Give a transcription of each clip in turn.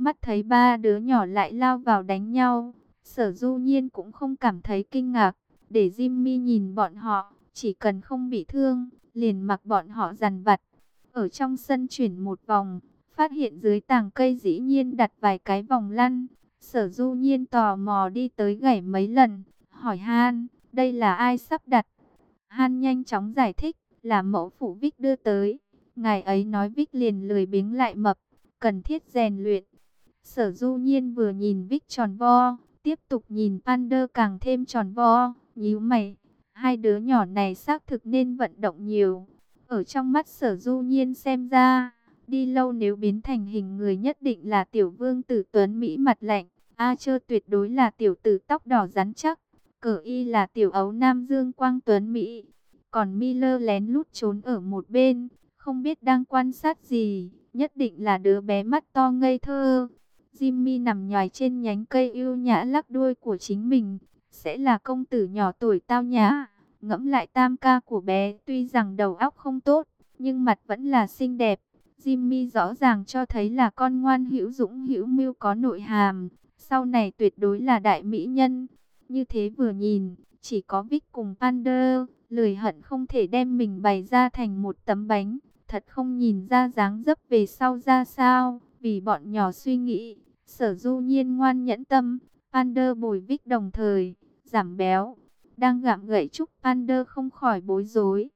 Mắt thấy ba đứa nhỏ lại lao vào đánh nhau, Sở Du Nhiên cũng không cảm thấy kinh ngạc, để Jimmy nhìn bọn họ, chỉ cần không bị thương, liền mặc bọn họ dằn vặt. Ở trong sân chuyển một vòng, phát hiện dưới tàng cây dĩ nhiên đặt vài cái vòng lăn. Sở Du Nhiên tò mò đi tới gảy mấy lần, hỏi Han, đây là ai sắp đặt? Han nhanh chóng giải thích, là mẫu phụ Vic đưa tới. Ngài ấy nói Vic liền lười biếng lại mập, cần thiết rèn luyện. Sở Du Nhiên vừa nhìn Vic tròn vo, tiếp tục nhìn Pander càng thêm tròn vo, nhíu mày. Hai đứa nhỏ này xác thực nên vận động nhiều. Ở trong mắt Sở Du Nhiên xem ra, đi lâu nếu biến thành hình người nhất định là tiểu vương tử tuấn Mỹ mặt lạnh. Archer tuyệt đối là tiểu tử tóc đỏ rắn chắc. Cờ y là tiểu ấu nam dương quang tuấn Mỹ. Còn Miller lén lút trốn ở một bên, không biết đang quan sát gì, nhất định là đứa bé mắt to ngây thơ. Jimmy nằm nhòi trên nhánh cây ưu nhã lắc đuôi của chính mình, sẽ là công tử nhỏ tuổi tao nhã. Ngẫm lại tam ca của bé, tuy rằng đầu óc không tốt, nhưng mặt vẫn là xinh đẹp. Jimmy rõ ràng cho thấy là con ngoan hữu dũng hữu mưu có nội hàm, sau này tuyệt đối là đại mỹ nhân. Như thế vừa nhìn, chỉ có Vic cùng Pander, lười hận không thể đem mình bày ra thành một tấm bánh. Thật không nhìn ra dáng dấp về sau ra sao, vì bọn nhỏ suy nghĩ. Sở Du Nhiên ngoan nhẫn tâm, Pander bồi Vic đồng thời, giảm béo. Đang gặm gậy trúc Pander không khỏi bối rối.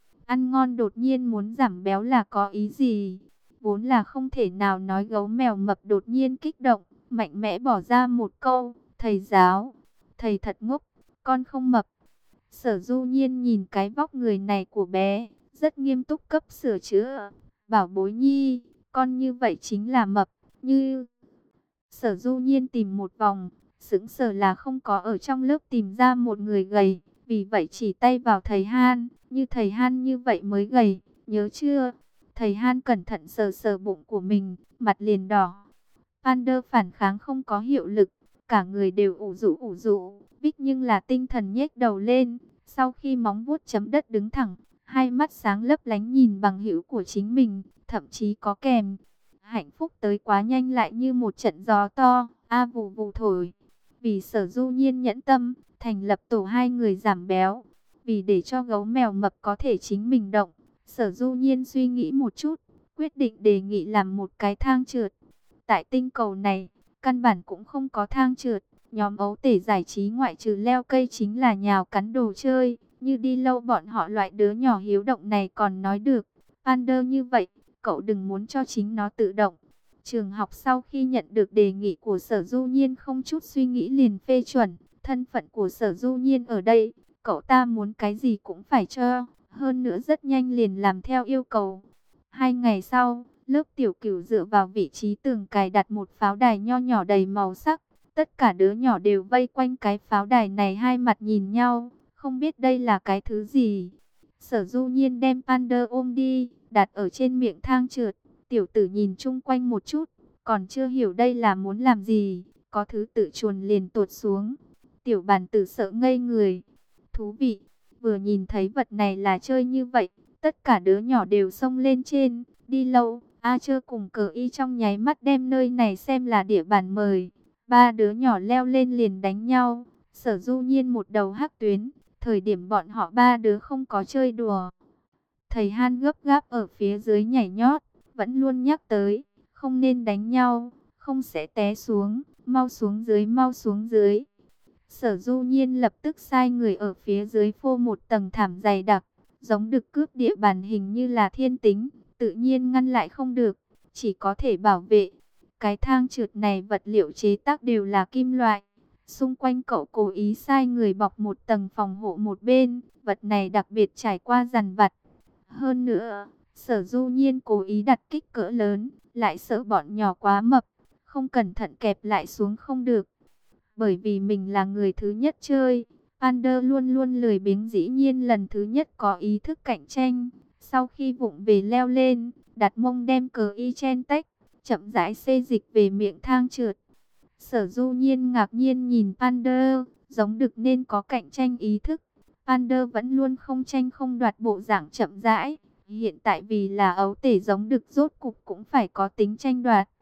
Ăn ngon đột nhiên muốn giảm béo là có ý gì? Vốn là không thể nào nói gấu mèo mập đột nhiên kích động, mạnh mẽ bỏ ra một câu, thầy giáo, thầy thật ngốc, con không mập. Sở Du Nhiên nhìn cái vóc người này của bé, rất nghiêm túc cấp sửa chữa. Bảo bối nhi, con như vậy chính là mập, như... Sở Du Nhiên tìm một vòng, sững sờ là không có ở trong lớp tìm ra một người gầy. Vì vậy chỉ tay vào thầy Han, như thầy Han như vậy mới gầy, nhớ chưa? Thầy Han cẩn thận sờ sờ bụng của mình, mặt liền đỏ. Pander phản kháng không có hiệu lực, cả người đều ủ rũ. Vic nhưng là tinh thần nhếch đầu lên, sau khi móng vuốt chấm đất đứng thẳng, hai mắt sáng lấp lánh nhìn bằng hữu của chính mình, thậm chí có kèm. Hạnh phúc tới quá nhanh lại như một trận gió to, vù vù thổi. Vì Sở Du Nhiên nhẫn tâm, thành lập tổ hai người giảm béo. Vì để cho gấu mèo mập có thể chính mình động, Sở Du Nhiên suy nghĩ một chút, quyết định đề nghị làm một cái thang trượt. Tại tinh cầu này, căn bản cũng không có thang trượt. Nhóm ấu tể giải trí ngoại trừ leo cây chính là nhào cắn đồ chơi. Như đi lâu bọn họ loại đứa nhỏ hiếu động này còn nói được. Pander như vậy, cậu đừng muốn cho chính nó tự động. Trường học sau khi nhận được đề nghị của Sở Du Nhiên không chút suy nghĩ liền phê chuẩn. Thân phận của Sở Du Nhiên ở đây, cậu ta muốn cái gì cũng phải cho. Hơn nữa rất nhanh liền làm theo yêu cầu. 2 ngày sau, lớp tiểu cửu dựa vào vị trí tường cài đặt một pháo đài nho nhỏ đầy màu sắc. Tất cả đứa nhỏ đều vây quanh cái pháo đài này hai mặt nhìn nhau, không biết đây là cái thứ gì. Sở Du Nhiên đem Pander ôm đi, đặt ở trên miệng thang trượt. Tiểu tử nhìn chung quanh một chút, còn chưa hiểu đây là muốn làm gì, có thứ tự chuồn liền tuột xuống. Tiểu bản tử sợ ngây người. Thú vị, vừa nhìn thấy vật này là chơi như vậy, tất cả đứa nhỏ đều xông lên trên. Đi lâu, Archer cùng Cờ Y trong nháy mắt đem nơi này xem là địa bàn mời. Ba đứa nhỏ leo lên liền đánh nhau. Sở Du Nhiên một đầu hắc tuyến. Thời điểm bọn họ ba đứa không có chơi đùa. Thầy Han gấp gáp ở phía dưới nhảy nhót, vẫn luôn nhắc tới, không nên đánh nhau, không sẽ té xuống, mau xuống dưới, mau xuống dưới. Sở Du Nhiên lập tức sai người ở phía dưới phô một tầng thảm dày đặc, giống đực cướp địa bàn hình như là thiên tính, tự nhiên ngăn lại không được, chỉ có thể bảo vệ. Cái thang trượt này vật liệu chế tác đều là kim loại. Xung quanh cậu cố ý sai người bọc một tầng phòng hộ một bên, vật này đặc biệt trải qua dằn vặt. Hơn nữa, Sở Du Nhiên cố ý đặt kích cỡ lớn, lại sợ bọn nhỏ quá mập, không cẩn thận kẹp lại xuống không được. Bởi vì mình là người thứ nhất chơi, Pander luôn luôn lười biếng, dĩ nhiên lần thứ nhất có ý thức cạnh tranh. Sau khi vụng về leo lên, đặt mông đem Cờ Y chen tách, chậm rãi xê dịch về miệng thang trượt. Sở Du Nhiên ngạc nhiên nhìn Pander, giống đực nên có cạnh tranh ý thức. Pander vẫn luôn không tranh không đoạt bộ dạng chậm rãi. Hiện tại vì là ấu tể giống đực rốt cục cũng phải có tính tranh đoạt.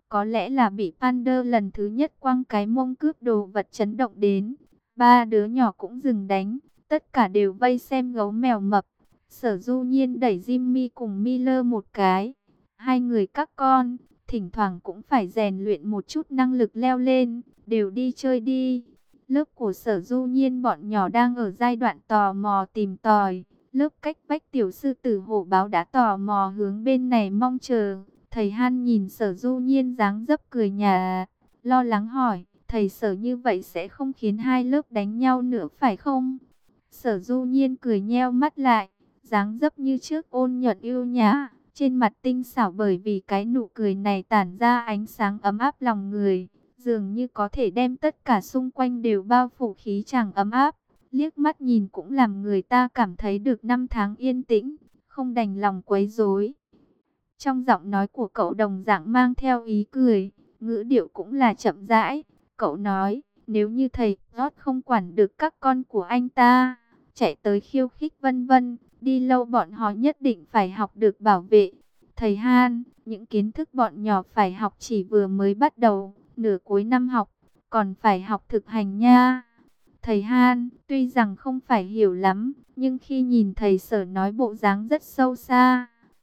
Có lẽ là bị Pander lần thứ nhất quăng cái mông cướp đồ vật chấn động đến. Ba đứa nhỏ cũng dừng đánh, tất cả đều vây xem gấu mèo mập. Sở Du Nhiên đẩy Jimmy cùng Miller một cái. Hai người các con, thỉnh thoảng cũng phải rèn luyện một chút năng lực leo lên, đều đi chơi đi. Lớp của Sở Du Nhiên bọn nhỏ đang ở giai đoạn tò mò tìm tòi. Lớp cách vách tiểu sư tử hổ báo đã tò mò hướng bên này mong chờ. Thầy Han nhìn Sở Du Nhiên dáng dấp cười nhà, lo lắng hỏi, thầy Sở như vậy sẽ không khiến hai lớp đánh nhau nữa phải không? Sở Du Nhiên cười nheo mắt lại, dáng dấp như trước ôn nhuận yêu nhã, trên mặt tinh xảo bởi vì cái nụ cười này tản ra ánh sáng ấm áp lòng người, dường như có thể đem tất cả xung quanh đều bao phủ khí chàng ấm áp, liếc mắt nhìn cũng làm người ta cảm thấy được năm tháng yên tĩnh, không đành lòng quấy rối. Trong giọng nói của cậu đồng dạng mang theo ý cười, ngữ điệu cũng là chậm rãi. Cậu nói, nếu như thầy George không quản được các con của anh ta, chạy tới khiêu khích vân vân, đi lâu bọn họ nhất định phải học được bảo vệ. Thầy Han, những kiến thức bọn nhỏ phải học chỉ vừa mới bắt đầu, nửa cuối năm học, còn phải học thực hành nha. Thầy Han, tuy rằng không phải hiểu lắm, nhưng khi nhìn thầy Sở nói bộ dáng rất sâu xa.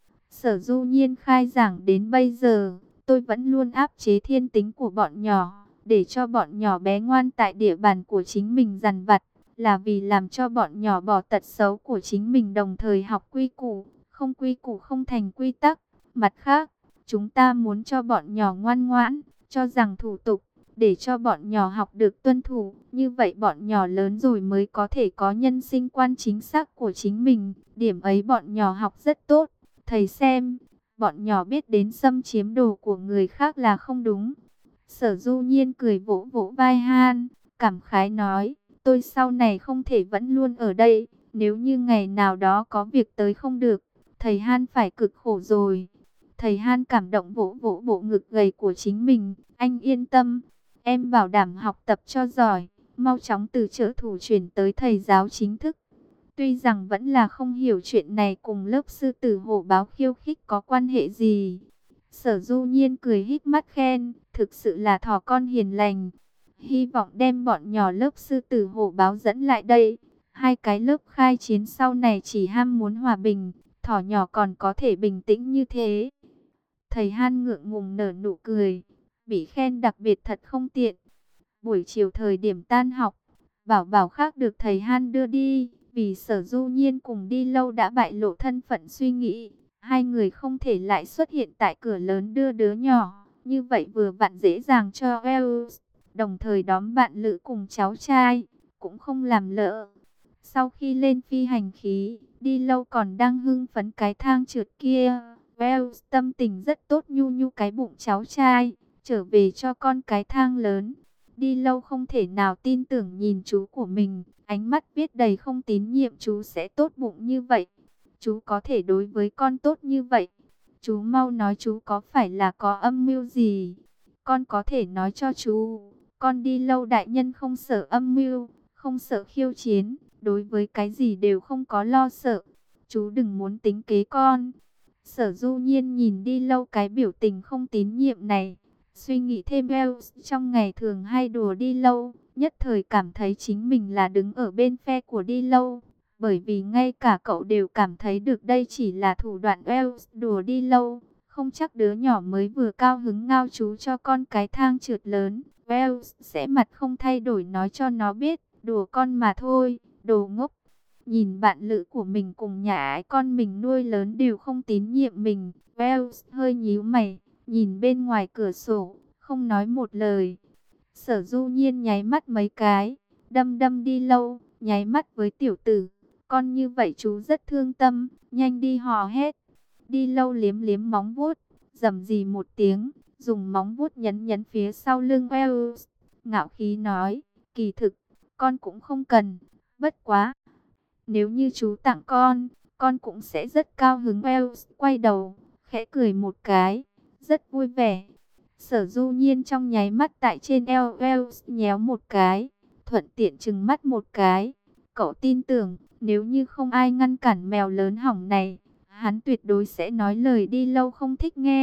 Sở Du Nhiên khai giảng đến bây giờ, tôi vẫn luôn áp chế thiên tính của bọn nhỏ, để cho bọn nhỏ bé ngoan tại địa bàn của chính mình dằn vặt, là vì làm cho bọn nhỏ bỏ tật xấu của chính mình đồng thời học quy củ, không quy củ không thành quy tắc. Mặt khác, chúng ta muốn cho bọn nhỏ ngoan ngoãn, cho rằng thủ tục, để cho bọn nhỏ học được tuân thủ, như vậy bọn nhỏ lớn rồi mới có thể có nhân sinh quan chính xác của chính mình, điểm ấy bọn nhỏ học rất tốt. Thầy xem, bọn nhỏ biết đến xâm chiếm đồ của người khác là không đúng. Sở Du Nhiên cười vỗ vỗ vai Han, cảm khái nói, tôi sau này không thể vẫn luôn ở đây, nếu như ngày nào đó có việc tới không được, thầy Han phải cực khổ rồi. Thầy Han cảm động vỗ vỗ bộ ngực gầy của chính mình, anh yên tâm, em bảo đảm học tập cho giỏi, mau chóng từ trợ thủ chuyển tới thầy giáo chính thức. Tuy rằng vẫn là không hiểu chuyện này cùng lớp sư tử hổ báo khiêu khích có quan hệ gì. Sở Du Nhiên cười híp mắt khen, thực sự là thỏ con hiền lành. Hy vọng đem bọn nhỏ lớp sư tử hổ báo dẫn lại đây. Hai cái lớp khai chiến sau này chỉ ham muốn hòa bình, thỏ nhỏ còn có thể bình tĩnh như thế. Thầy Han ngượng ngùng nở nụ cười, bị khen đặc biệt thật không tiện. Buổi chiều thời điểm tan học, Bảo Bảo khác được thầy Han đưa đi. Vì Sở Du Nhiên cùng đi lâu đã bại lộ thân phận suy nghĩ, hai người không thể lại xuất hiện tại cửa lớn đưa đứa nhỏ, như vậy vừa vặn dễ dàng cho Wells, đồng thời đón bạn lữ cùng cháu trai, cũng không làm lỡ. Sau khi lên phi hành khí, đi lâu còn đang hưng phấn cái thang trượt kia, Wells tâm tình rất tốt nhu nhu cái bụng cháu trai, trở về cho con cái thang lớn. Đi lâu không thể nào tin tưởng nhìn chú của mình, ánh mắt viết đầy không tín nhiệm chú sẽ tốt bụng như vậy. Chú có thể đối với con tốt như vậy. Chú mau nói chú có phải là có âm mưu gì? Con có thể nói cho chú, con đi lâu đại nhân không sợ âm mưu, không sợ khiêu chiến, đối với cái gì đều không có lo sợ. Chú đừng muốn tính kế con. Sở Du Nhiên nhìn đi lâu cái biểu tình không tín nhiệm này. Suy nghĩ thêm Wells trong ngày thường hay đùa đi lâu, nhất thời cảm thấy chính mình là đứng ở bên phe của đi lâu. Bởi vì ngay cả cậu đều cảm thấy được đây chỉ là thủ đoạn Wells đùa đi lâu. Không chắc đứa nhỏ mới vừa cao hứng ngao chú cho con cái thang trượt lớn. Wells sẽ mặt không thay đổi nói cho nó biết, đùa con mà thôi, đồ ngốc. Nhìn bạn lữ của mình cùng nhà ái con mình nuôi lớn đều không tín nhiệm mình. Wells hơi nhíu mày, nhìn bên ngoài cửa sổ, không nói một lời. Sở Du Nhiên nháy mắt mấy cái, đâm đâm đi lâu, nháy mắt với tiểu tử. Con như vậy chú rất thương tâm, nhanh đi hò hét. Đi lâu liếm liếm móng vuốt, rầm rì một tiếng, dùng móng vuốt nhấn nhấn phía sau lưng Wells. Ngạo khí nói, kỳ thực, con cũng không cần, bất quá. Nếu như chú tặng con cũng sẽ rất cao hứng. Wells quay đầu, khẽ cười một cái, rất vui vẻ. Sở Du Nhiên trong nháy mắt tại trên eo Wells nhéo một cái, thuận tiện trừng mắt một cái. Cậu tin tưởng, nếu như không ai ngăn cản mèo lớn hỏng này, hắn tuyệt đối sẽ nói lời đi lâu không thích nghe,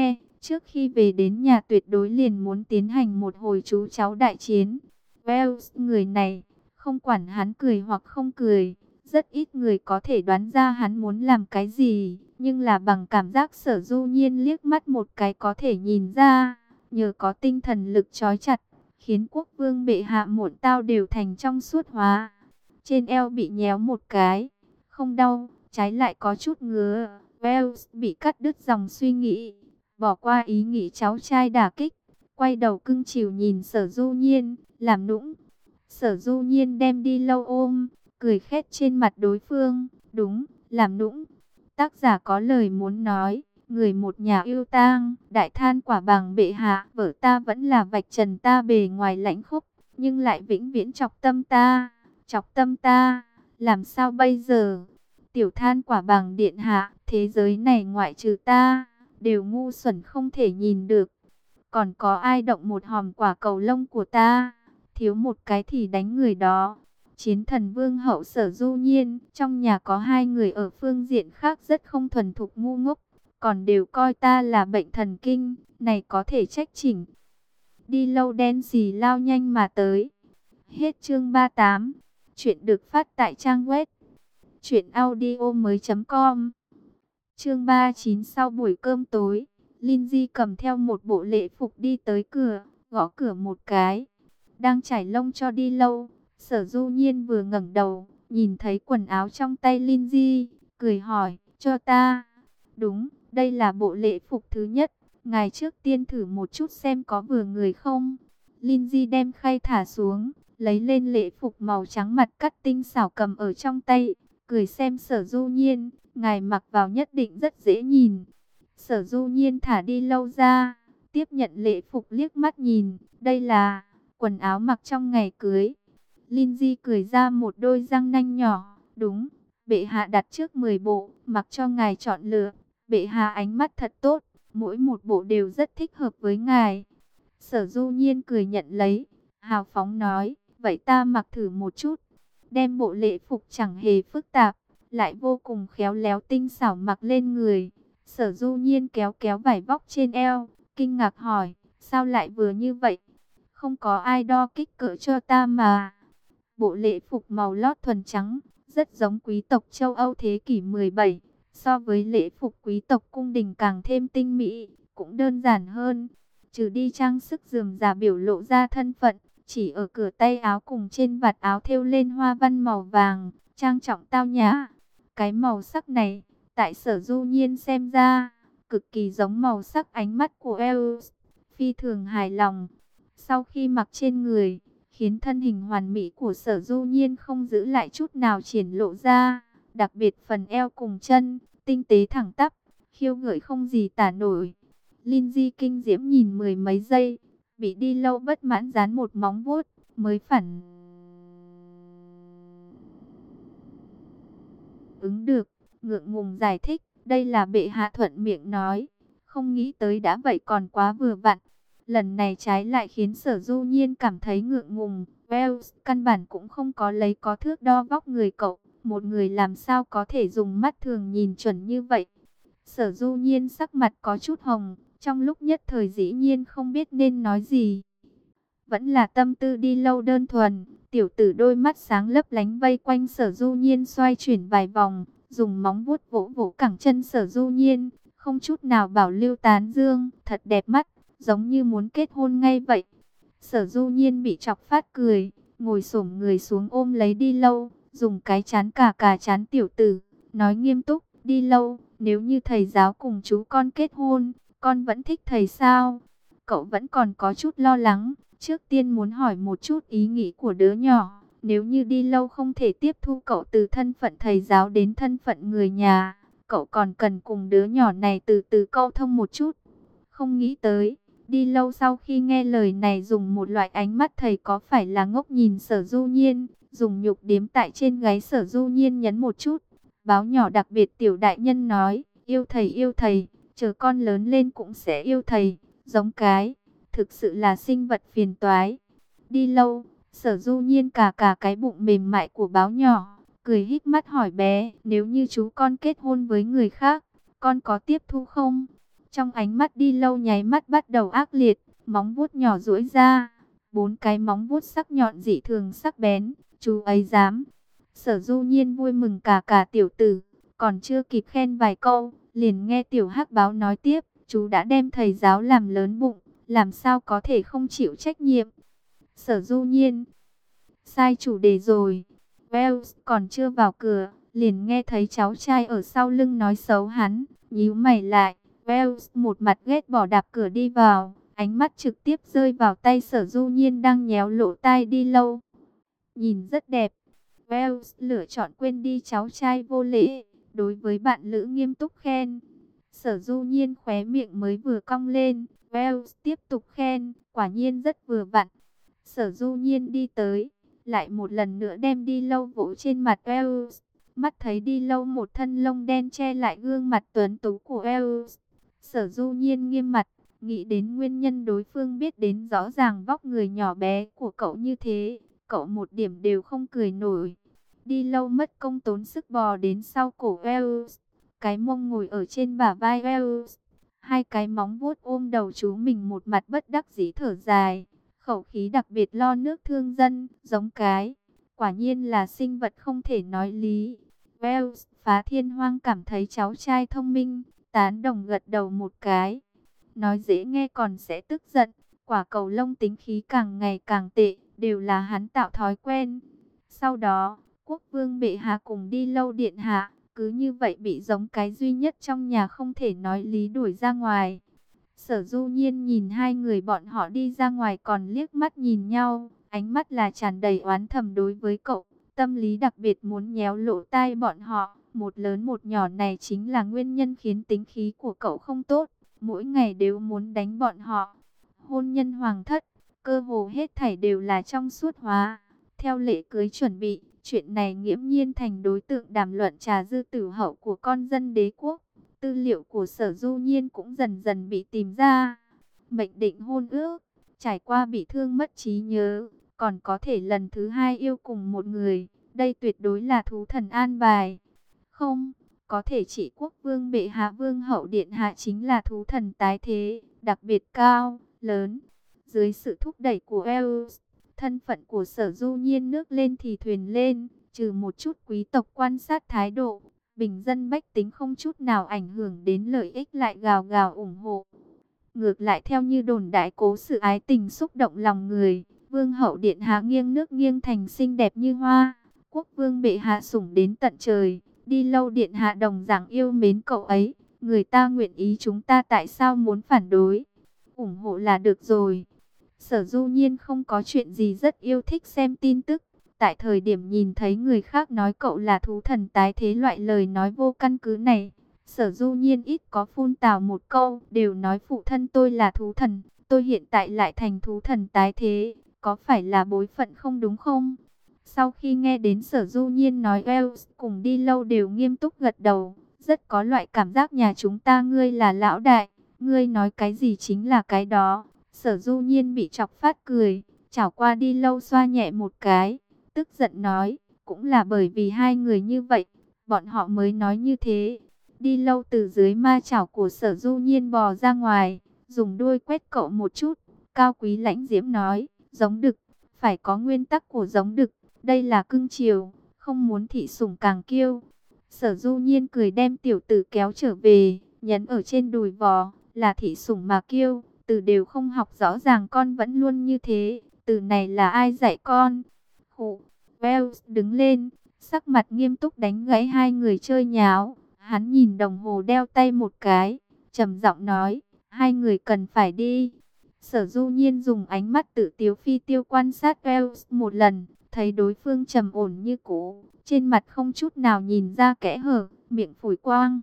Trước khi về đến nhà tuyệt đối liền muốn tiến hành một hồi chú cháu đại chiến. Wells, người này, không quản hắn cười hoặc không cười, rất ít người có thể đoán ra hắn muốn làm cái gì, nhưng là bằng cảm giác Sở Du Nhiên liếc mắt một cái có thể nhìn ra, nhờ có tinh thần lực trói chặt, khiến quốc vương bệ hạ muộn tao đều thành trong suốt hóa. Trên eo bị nhéo một cái, không đau, trái lại có chút ngứa. Wells bị cắt đứt dòng suy nghĩ, bỏ qua ý nghĩ cháu trai đả kích, quay đầu cưng chiều nhìn Sở Du Nhiên, làm nũng. Sở Du Nhiên đem đi lâu ôm, cười khét trên mặt đối phương, đúng, làm nũng. Tác giả có lời muốn nói, người một nhà yêu tang, đại than quả bằng bệ hạ, vợ ta vẫn là vạch trần ta bề ngoài lãnh khốc, nhưng lại vĩnh viễn chọc tâm ta, làm sao bây giờ? Tiểu than quả bằng điện hạ, thế giới này ngoại trừ ta, đều ngu xuẩn không thể nhìn được. Còn có ai động một hòm quả cầu lông của ta, thiếu một cái thì đánh người đó. Chiến thần vương hậu Sở Du Nhiên, trong nhà có hai người ở phương diện khác rất không thuần thục ngu ngốc, còn đều coi ta là bệnh thần kinh, này có thể trách chỉnh. Đi lâu đen xì lao nhanh mà tới. Hết chương 38. Chuyện được phát tại trang web truyệnaudiomoi.com. Chương 39. Sau buổi cơm tối, Lindsay cầm theo một bộ lễ phục đi tới cửa, gõ cửa một cái. Đang trải lông cho đi lâu, Sở Du Nhiên vừa ngẩng đầu, nhìn thấy quần áo trong tay Lindsay, cười hỏi, cho ta. Đúng, đây là bộ lễ phục thứ nhất, ngài trước tiên thử một chút xem có vừa người không. Lindsay đem khay thả xuống, lấy lên lễ phục màu trắng mặt cắt tinh xảo cầm ở trong tay, cười xem Sở Du Nhiên, ngài mặc vào nhất định rất dễ nhìn. Sở Du Nhiên thả đi lâu ra, tiếp nhận lễ phục liếc mắt nhìn, đây là quần áo mặc trong ngày cưới. Lindsay cười ra một đôi răng nanh nhỏ, đúng, bệ hạ đặt trước 10 bộ, mặc cho ngài chọn lựa. Bệ hạ ánh mắt thật tốt, mỗi một bộ đều rất thích hợp với ngài. Sở Du Nhiên cười nhận lấy, hào phóng nói, vậy ta mặc thử một chút. Đem bộ lễ phục chẳng hề phức tạp, lại vô cùng khéo léo tinh xảo mặc lên người. Sở Du Nhiên kéo kéo vải vóc trên eo, kinh ngạc hỏi, sao lại vừa như vậy? Không có ai đo kích cỡ cho ta mà. Bộ lễ phục màu lót thuần trắng, rất giống quý tộc châu Âu thế kỷ 17. So với lễ phục quý tộc cung đình càng thêm tinh mỹ, cũng đơn giản hơn. Trừ đi trang sức rườm rà biểu lộ ra thân phận, chỉ ở cửa tay áo cùng trên vạt áo thêu lên hoa văn màu vàng, trang trọng tao nhã. Cái màu sắc này, tại Sở Du Nhiên xem ra, cực kỳ giống màu sắc ánh mắt của Elsa, phi thường hài lòng. Sau khi mặc trên người, khiến thân hình hoàn mỹ của Sở Du Nhiên không giữ lại chút nào triển lộ ra, đặc biệt phần eo cùng chân, tinh tế thẳng tắp, khiêu gợi không gì tả nổi. Lindsay kinh diễm nhìn mười mấy giây, bị đi lâu bất mãn dán một móng vuốt, mới phản ứng được, ngượng ngùng giải thích, đây là bệ hạ thuận miệng nói, không nghĩ tới đã vậy còn quá vừa vặn. Lần này trái lại khiến Sở Du Nhiên cảm thấy ngượng ngùng. Wells căn bản cũng không có lấy có thước đo vóc người cậu. Một người làm sao có thể dùng mắt thường nhìn chuẩn như vậy. Sở Du Nhiên sắc mặt có chút hồng. Trong lúc nhất thời dĩ nhiên không biết nên nói gì. Vẫn là tâm tư đi lâu đơn thuần. Tiểu tử đôi mắt sáng lấp lánh vây quanh Sở Du Nhiên xoay chuyển vài vòng. Dùng móng vuốt vỗ vỗ cẳng chân Sở Du Nhiên. Không chút nào bảo lưu tán dương. Thật đẹp mắt, giống như muốn kết hôn ngay vậy. Sở Du Nhiên bị chọc phát cười, ngồi xổm người xuống ôm lấy đi lâu, dùng cái chán cà chán tiểu tử, nói nghiêm túc, đi lâu, nếu như thầy giáo cùng chú con kết hôn, con vẫn thích thầy sao? Cậu vẫn còn có chút lo lắng, trước tiên muốn hỏi một chút ý nghĩ của đứa nhỏ, nếu như đi lâu không thể tiếp thu cậu từ thân phận thầy giáo đến thân phận người nhà, cậu còn cần cùng đứa nhỏ này từ từ câu thông một chút. Không nghĩ tới, đi lâu sau khi nghe lời này dùng một loại ánh mắt thầy có phải là ngốc nhìn Sở Du Nhiên, dùng nhục điếm tại trên gáy Sở Du Nhiên nhấn một chút. Báo nhỏ đặc biệt tiểu đại nhân nói, yêu thầy, chờ con lớn lên cũng sẽ yêu thầy, giống cái, thực sự là sinh vật phiền toái. Đi lâu, Sở Du Nhiên cả cái bụng mềm mại của báo nhỏ, cười híp mắt hỏi bé, nếu như chú con kết hôn với người khác, con có tiếp thu không? Trong ánh mắt đi lâu nháy mắt bắt đầu ác liệt, móng vuốt nhỏ duỗi ra, 4 cái móng vuốt sắc nhọn dị thường sắc bén, chú ấy dám. Sở Du Nhiên vui mừng cả tiểu tử, còn chưa kịp khen vài câu, liền nghe tiểu hắc báo nói tiếp, chú đã đem thầy giáo làm lớn bụng, làm sao có thể không chịu trách nhiệm. Sở Du Nhiên, sai chủ đề rồi. Wells còn chưa vào cửa, liền nghe thấy cháu trai ở sau lưng nói xấu hắn, nhíu mày lại. Wells một mặt ghét bỏ đạp cửa đi vào, ánh mắt trực tiếp rơi vào tay Sở Du Nhiên đang nhéo lỗ tai đi lâu. Nhìn rất đẹp. Wells lựa chọn quên đi cháu trai vô lễ, đối với bạn lữ nghiêm túc khen. Sở Du Nhiên khóe miệng mới vừa cong lên, Wells tiếp tục khen, quả nhiên rất vừa vặn. Sở Du Nhiên đi tới, lại một lần nữa đem đi lâu vỗ trên mặt Wells. Mắt thấy đi lâu một thân lông đen che lại gương mặt tuấn tú của Wells. Sở Du Nhiên nghiêm mặt, nghĩ đến nguyên nhân đối phương biết đến rõ ràng vóc người nhỏ bé của cậu như thế, cậu một điểm đều không cười nổi. Đi lâu mất công tốn sức bò đến sau cổ Wells, cái mông ngồi ở trên bả vai Wells, 2 cái móng vuốt ôm đầu chú mình, một mặt bất đắc dĩ thở dài, khẩu khí đặc biệt lo nước thương dân, giống cái, quả nhiên là sinh vật không thể nói lý. Wells phá thiên hoang cảm thấy cháu trai thông minh, tán đồng gật đầu một cái. Nói dễ nghe còn sẽ tức giận, quả cầu lông tính khí càng ngày càng tệ, đều là hắn tạo thói quen. Sau đó, quốc vương bệ hạ cùng đi lâu điện hạ, cứ như vậy bị giống cái duy nhất trong nhà không thể nói lý đuổi ra ngoài. Sở Du Nhiên nhìn hai người bọn họ đi ra ngoài còn liếc mắt nhìn nhau, ánh mắt là tràn đầy oán thầm đối với cậu, tâm lý đặc biệt muốn nhéo lỗ tai bọn họ. Một lớn một nhỏ này chính là nguyên nhân khiến tính khí của cậu không tốt, mỗi ngày đều muốn đánh bọn họ. Hôn nhân hoàng thất, cơ hồ hết thảy đều là trong suốt hóa. Theo lễ cưới chuẩn bị, chuyện này nghiễm nhiên thành đối tượng đàm luận trà dư tử hậu của con dân đế quốc. Tư liệu của Sở Du Nhiên cũng dần dần bị tìm ra. Mệnh định hôn ước, trải qua bị thương mất trí nhớ, còn có thể lần thứ hai yêu cùng một người. Đây tuyệt đối là thú thần an bài. Không, có thể chỉ quốc vương bệ hạ vương hậu điện hạ chính là thú thần tái thế, đặc biệt cao, lớn. Dưới sự thúc đẩy của Elves, thân phận của Sở Du Nhiên nước lên thì thuyền lên, trừ một chút quý tộc quan sát thái độ, bình dân bách tính không chút nào ảnh hưởng đến lợi ích lại gào gào ủng hộ. Ngược lại theo như đồn đại cố sự ái tình xúc động lòng người, vương hậu điện hạ nghiêng nước nghiêng thành xinh đẹp như hoa, quốc vương bệ hạ sủng đến tận trời, đi lâu điện hạ đồng dạng yêu mến cậu ấy, người ta nguyện ý chúng ta tại sao muốn phản đối, ủng hộ là được rồi. Sở Du Nhiên không có chuyện gì rất yêu thích xem tin tức. Tại thời điểm nhìn thấy người khác nói cậu là thú thần tái thế loại lời nói vô căn cứ này, Sở Du Nhiên ít có phun tào một câu, đều nói phụ thân tôi là thú thần, tôi hiện tại lại thành thú thần tái thế, có phải là bối phận không đúng không? Sau khi nghe đến Sở Du Nhiên nói Wells cùng đi lâu đều nghiêm túc gật đầu, rất có loại cảm giác nhà chúng ta ngươi là lão đại, ngươi nói cái gì chính là cái đó. Sở Du Nhiên bị chọc phát cười, chảo qua đi lâu xoa nhẹ một cái, tức giận nói, cũng là bởi vì hai người như vậy, bọn họ mới nói như thế. Đi lâu từ dưới ma chảo của Sở Du Nhiên bò ra ngoài, dùng đuôi quét cậu một chút, cao quý lãnh diễm nói, giống đực, phải có nguyên tắc của giống đực, đây là cưng chiều, không muốn thị sủng càng kiêu. Sở Du Nhiên cười đem tiểu tử kéo trở về, nhấn ở trên đùi vò, là thị sủng mà kiêu. Từ đều không học rõ ràng con vẫn luôn như thế, từ này là ai dạy con? Hụ, Wells đứng lên, sắc mặt nghiêm túc đánh gãy hai người chơi nháo. Hắn nhìn đồng hồ đeo tay một cái, trầm giọng nói, hai người cần phải đi. Sở Du Nhiên dùng ánh mắt tự tiếu phi tiêu quan sát Wells một lần, thấy đối phương trầm ổn như cũ, trên mặt không chút nào nhìn ra kẽ hở, miệng phủi quang.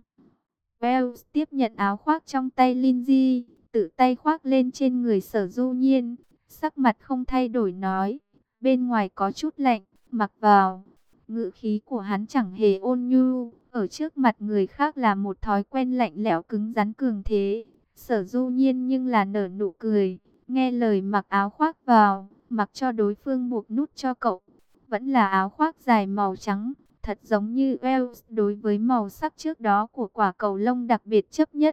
Wells tiếp nhận áo khoác trong tay Lindsay, tự tay khoác lên trên người Sở Du Nhiên, sắc mặt không thay đổi nói, bên ngoài có chút lạnh, mặc vào. Ngữ khí của hắn chẳng hề ôn nhu, ở trước mặt người khác là một thói quen lạnh lẽo cứng rắn cường thế. Sở Du Nhiên nhưng là nở nụ cười, nghe lời mặc áo khoác vào, mặc cho đối phương buộc nút cho cậu. Vẫn là áo khoác dài màu trắng, thật giống như Wells đối với màu sắc trước đó của quả cầu lông đặc biệt chấp nhất.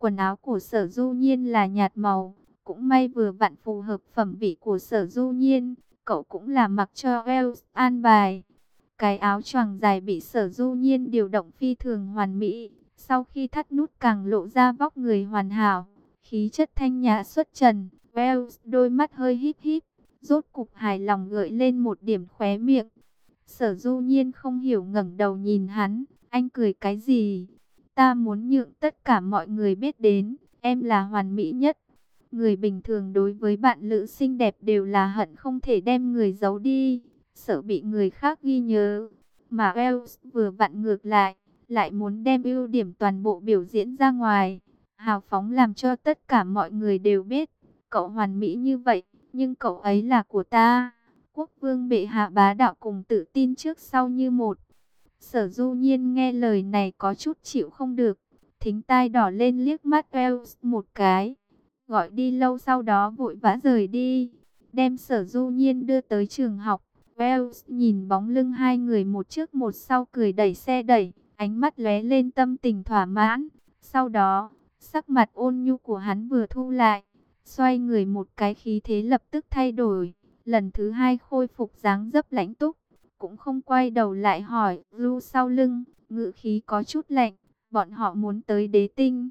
Quần áo của Sở Du Nhiên là nhạt màu, cũng may vừa vặn phù hợp phẩm vị của Sở Du Nhiên. Cậu cũng là mặc cho Wells an bài. Cái áo choàng dài bị Sở Du Nhiên điều động phi thường hoàn mỹ. Sau khi thắt nút càng lộ ra vóc người hoàn hảo, khí chất thanh nhã xuất trần. Wells đôi mắt hơi híp híp, rốt cục hài lòng gợi lên một điểm khóe miệng. Sở Du Nhiên không hiểu ngẩng đầu nhìn hắn, anh cười cái gì? Ta muốn nhượng tất cả mọi người biết đến, em là hoàn mỹ nhất. Người bình thường đối với bạn nữ xinh đẹp đều là hận không thể đem người giấu đi, sợ bị người khác ghi nhớ. Mà Wells vừa vặn ngược lại muốn đem ưu điểm toàn bộ biểu diễn ra ngoài, hào phóng làm cho tất cả mọi người đều biết, cậu hoàn mỹ như vậy, nhưng cậu ấy là của ta. Quốc vương bệ hạ bá đạo cùng tự tin trước sau như một. Sở Du Nhiên nghe lời này có chút chịu không được, thính tai đỏ lên liếc mắt Wells một cái, gọi đi lâu sau đó vội vã rời đi, đem Sở Du Nhiên đưa tới trường học. Wells nhìn bóng lưng hai người một trước một sau cười đẩy xe đẩy, ánh mắt lóe lên tâm tình thỏa mãn. Sau đó, sắc mặt ôn nhu của hắn vừa thu lại, xoay người một cái khí thế lập tức thay đổi, lần thứ hai khôi phục dáng dấp lãnh túc, cũng không quay đầu lại hỏi Lu sau lưng, ngữ khí có chút lạnh, bọn họ muốn tới Đế Tinh.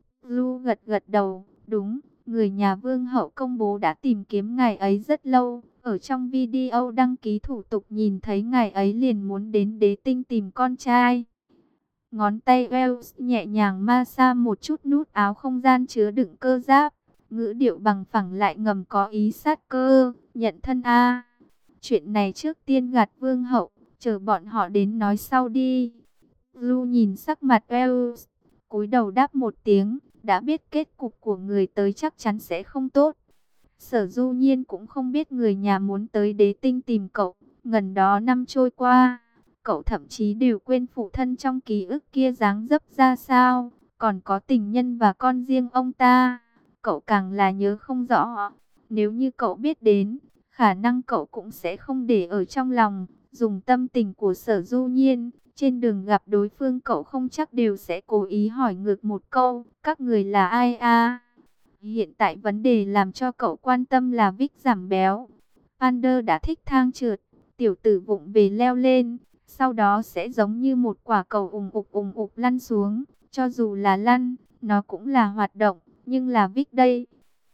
Lu gật gật đầu, đúng, người nhà vương hậu công bố đã tìm kiếm ngài ấy rất lâu. Ở trong video đăng ký thủ tục nhìn thấy ngài ấy liền muốn đến Đế Tinh tìm con trai. Ngón tay Wells nhẹ nhàng ma xa một chút nút áo không gian chứa đựng cơ giáp. Ngữ điệu bằng phẳng lại ngầm có ý sát cơ, nhận thân a. Chuyện này trước tiên gạt vương hậu, chờ bọn họ đến nói sau đi. Lu nhìn sắc mặt Wells, cúi đầu đáp một tiếng, đã biết kết cục của người tới chắc chắn sẽ không tốt. Sở Du Nhiên cũng không biết người nhà muốn tới Đế Tinh tìm cậu, gần đó năm trôi qua, cậu thậm chí đều quên phụ thân trong ký ức kia dáng dấp ra sao, còn có tình nhân và con riêng ông ta, cậu càng là nhớ không rõ. Nếu như cậu biết đến, khả năng cậu cũng sẽ không để ở trong lòng. Dùng tâm tình của Sở Du Nhiên, trên đường gặp đối phương cậu không chắc đều sẽ cố ý hỏi ngược một câu, các người là ai a? Hiện tại vấn đề làm cho cậu quan tâm là Vic giảm béo. Pander đã thích thang trượt, tiểu tử vụng về leo lên, sau đó sẽ giống như một quả cầu ùng ục lăn xuống. Cho dù là lăn, nó cũng là hoạt động, nhưng là Vic đây.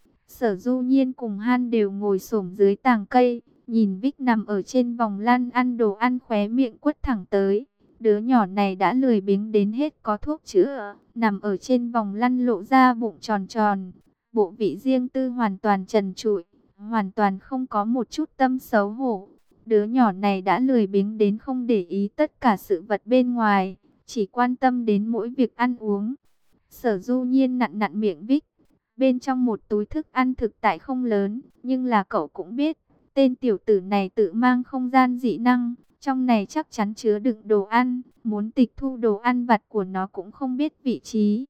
Sở Du Nhiên cùng Han đều ngồi xổm dưới tàng cây, nhìn Vic nằm ở trên vòng lăn ăn đồ ăn, khóe miệng quất thẳng tới. Đứa nhỏ này đã lười biếng đến hết có thuốc chữa, nằm ở trên vòng lăn lộ ra bụng tròn tròn, bộ vị riêng tư hoàn toàn trần trụi, hoàn toàn không có một chút tâm xấu hổ. Đứa nhỏ này đã lười biếng đến không để ý tất cả sự vật bên ngoài, chỉ quan tâm đến mỗi việc ăn uống. Sở Du Nhiên nặn nặn miệng Vic, bên trong một túi thức ăn thực tại không lớn, nhưng là cậu cũng biết, tên tiểu tử này tự mang không gian dị năng, trong này chắc chắn chứa đựng đồ ăn, muốn tịch thu đồ ăn vặt của nó cũng không biết vị trí.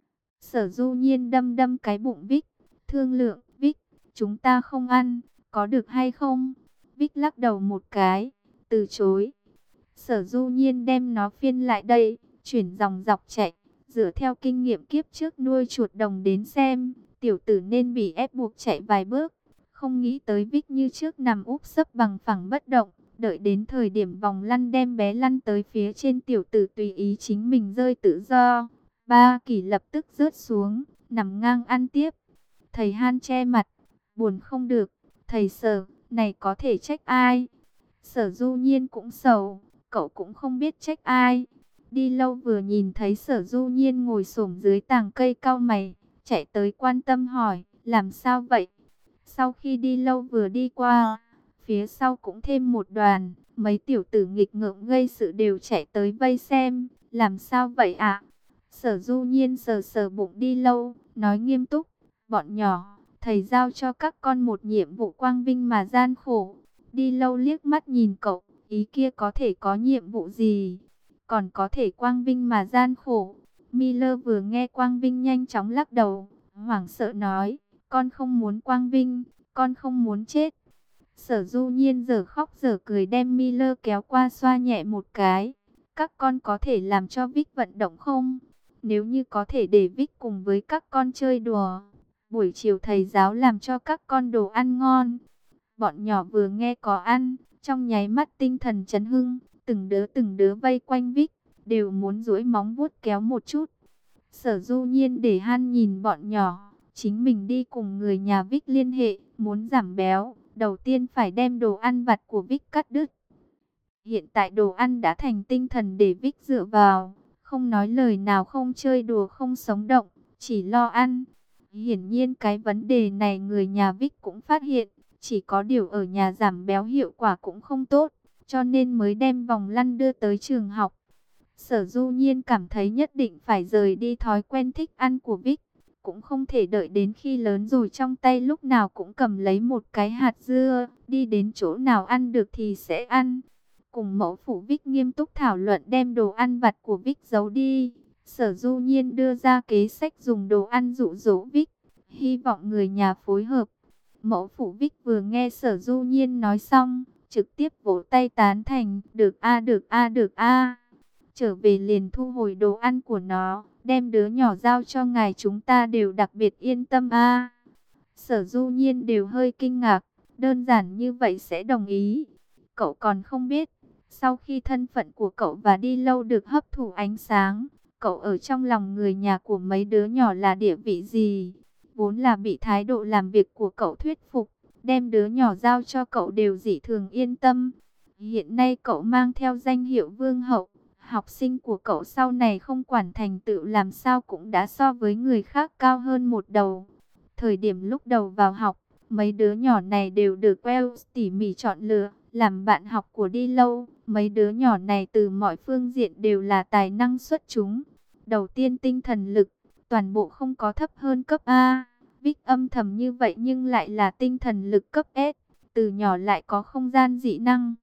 Sở Du Nhiên đâm đâm cái bụng Vic, thương lượng, Vic, chúng ta không ăn, có được hay không? Vic lắc đầu một cái, từ chối. Sở Du Nhiên đem nó phiên lại đây, chuyển dòng dọc chạy, dựa theo kinh nghiệm kiếp trước nuôi chuột đồng đến xem, tiểu tử nên bị ép buộc chạy vài bước. Không nghĩ tới Vic như trước nằm úp sấp bằng phẳng bất động, đợi đến thời điểm vòng lăn đem bé lăn tới phía trên, tiểu tử tùy ý chính mình rơi tự do. Ba Kỳ lập tức rớt xuống, nằm ngang ăn tiếp. Thầy Han che mặt, buồn không được. Thầy Sở, này có thể trách ai? Sở Du Nhiên cũng sầu, cậu cũng không biết trách ai. Đi lâu vừa nhìn thấy Sở Du Nhiên ngồi xổm dưới tàng cây cau mày, chạy tới quan tâm hỏi, làm sao vậy? Sau khi đi lâu vừa đi qua, phía sau cũng thêm một đoàn, mấy tiểu tử nghịch ngợm gây sự đều chạy tới vây xem, làm sao vậy ạ? Sở Du Nhiên sờ sờ bụng đi lâu, nói nghiêm túc, bọn nhỏ, thầy giao cho các con một nhiệm vụ quang vinh mà gian khổ. Đi lâu liếc mắt nhìn cậu, ý kia có thể có nhiệm vụ gì? Còn có thể quang vinh mà gian khổ. Miller vừa nghe quang vinh nhanh chóng lắc đầu, hoảng sợ nói, con không muốn quang vinh, con không muốn chết. Sở Du Nhiên giờ khóc giờ cười đem Miller kéo qua xoa nhẹ một cái. Các con có thể làm cho Vic vận động không? Nếu như có thể để Vic cùng với các con chơi đùa, buổi chiều thầy giáo làm cho các con đồ ăn ngon. Bọn nhỏ vừa nghe có ăn, trong nháy mắt tinh thần chấn hưng, từng đứa vây quanh Vic, đều muốn duỗi móng vuốt kéo một chút. Sở Du Nhiên để Han nhìn bọn nhỏ, chính mình đi cùng người nhà Vic liên hệ, muốn giảm béo, đầu tiên phải đem đồ ăn vặt của Vic cắt đứt. Hiện tại đồ ăn đã thành tinh thần để Vic dựa vào, không nói lời nào, không chơi đùa, không sống động, chỉ lo ăn. Hiển nhiên cái vấn đề này người nhà Vic cũng phát hiện, chỉ có điều ở nhà giảm béo hiệu quả cũng không tốt, cho nên mới đem vòng lăn đưa tới trường học. Sở Du Nhiên cảm thấy nhất định phải rời đi thói quen thích ăn của Vic, cũng không thể đợi đến khi lớn rồi trong tay lúc nào cũng cầm lấy một cái hạt dưa, đi đến chỗ nào ăn được thì sẽ ăn. Cùng mẫu phụ Vic nghiêm túc thảo luận đem đồ ăn vặt của Vic giấu đi. Sở Du Nhiên đưa ra kế sách dùng đồ ăn dụ dỗ Vic, hy vọng người nhà phối hợp. Mẫu phụ Vic vừa nghe Sở Du Nhiên nói xong, trực tiếp vỗ tay tán thành, được a, được a, được a. Trở về liền thu hồi đồ ăn của nó, đem đứa nhỏ giao cho ngài, chúng ta đều đặc biệt yên tâm a. Sở Du Nhiên đều hơi kinh ngạc, đơn giản như vậy sẽ đồng ý. Cậu còn không biết, sau khi thân phận của cậu và Đi Lâu được hấp thụ ánh sáng, cậu ở trong lòng người nhà của mấy đứa nhỏ là địa vị gì? Vốn là bị thái độ làm việc của cậu thuyết phục, đem đứa nhỏ giao cho cậu đều dị thường yên tâm. Hiện nay cậu mang theo danh hiệu vương hậu, học sinh của cậu sau này không quản thành tựu làm sao cũng đã so với người khác cao hơn một đầu. Thời điểm lúc đầu vào học, mấy đứa nhỏ này đều được Wells tỉ mỉ chọn lựa, làm bạn học của Đi Lâu. Mấy đứa nhỏ này từ mọi phương diện đều là tài năng xuất chúng. Đầu tiên tinh thần lực, toàn bộ không có thấp hơn cấp A. Vic âm thầm như vậy nhưng lại là tinh thần lực cấp S, từ nhỏ lại có không gian dị năng.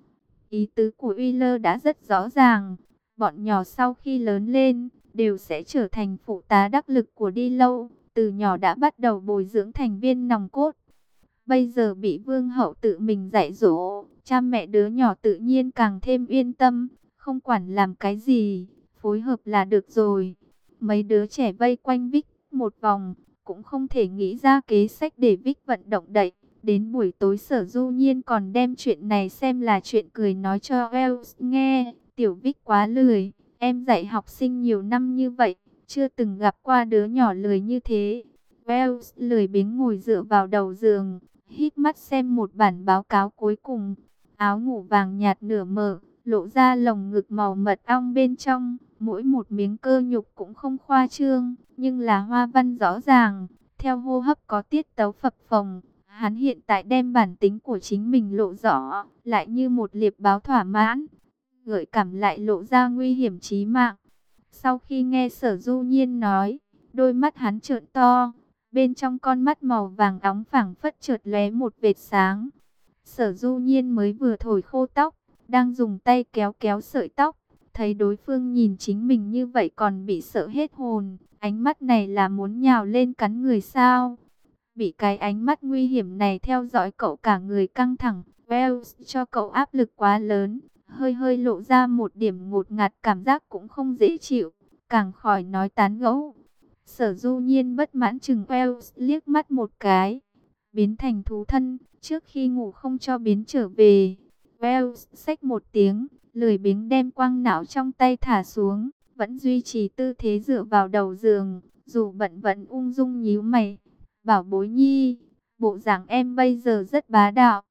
Ý tứ của Wheeler đã rất rõ ràng, bọn nhỏ sau khi lớn lên, đều sẽ trở thành phụ tá đắc lực của Đi Lâu, từ nhỏ đã bắt đầu bồi dưỡng thành viên nòng cốt. Bây giờ bị vương hậu tự mình dạy dỗ, cha mẹ đứa nhỏ tự nhiên càng thêm yên tâm, không quản làm cái gì, phối hợp là được rồi. Mấy đứa trẻ vây quanh Vic một vòng, cũng không thể nghĩ ra kế sách để Vic vận động đậy. Đến buổi tối Sở Du Nhiên còn đem chuyện này xem là chuyện cười nói cho Wells nghe. Tiểu Vic quá lười, em dạy học sinh nhiều năm như vậy, chưa từng gặp qua đứa nhỏ lười như thế. Wells lười biếng ngồi dựa vào đầu giường, híp mắt xem một bản báo cáo cuối cùng. Áo ngủ vàng nhạt nửa mở, lộ ra lồng ngực màu mật ong bên trong. Mỗi một miếng cơ nhục cũng không khoa trương, nhưng là hoa văn rõ ràng. Theo hô hấp có tiết tấu phập phồng. Hắn hiện tại đem bản tính của chính mình lộ rõ, lại như một liệp báo thỏa mãn. Gợi cảm lại lộ ra nguy hiểm chí mạng. Sau khi nghe Sở Du Nhiên nói, đôi mắt hắn trợn to. Bên trong con mắt màu vàng óng phảng phất chợt lóe một vệt sáng. Sở Du Nhiên mới vừa thổi khô tóc, đang dùng tay kéo kéo sợi tóc. Thấy đối phương nhìn chính mình như vậy còn bị sợ hết hồn. Ánh mắt này là muốn nhào lên cắn người sao? Bị cái ánh mắt nguy hiểm này theo dõi cậu cả người căng thẳng. Wells cho cậu áp lực quá lớn. Hơi hơi lộ ra một điểm ngột ngạt, cảm giác cũng không dễ chịu. Càng khỏi nói tán gẫu. Sở Du Nhiên bất mãn chừng Wells liếc mắt một cái. Biến thành thú thân, trước khi ngủ không cho biến trở về. Wells xách một tiếng, lười biếng đem quang não trong tay thả xuống. Vẫn duy trì tư thế dựa vào đầu giường, dù bận vẫn ung dung nhíu mày. Bảo bối nhi, bộ dạng em bây giờ rất bá đạo.